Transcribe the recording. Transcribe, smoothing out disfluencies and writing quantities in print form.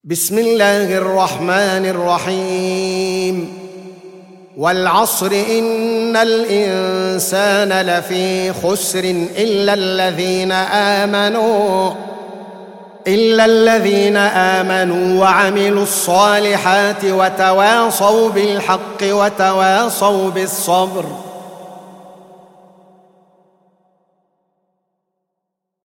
بسم الله الرحمن الرحيم. والعصر إن الإنسان لفي خسر إلا الذين آمنوا وعملوا الصالحات وتواصوا بالحق وتواصوا بالصبر.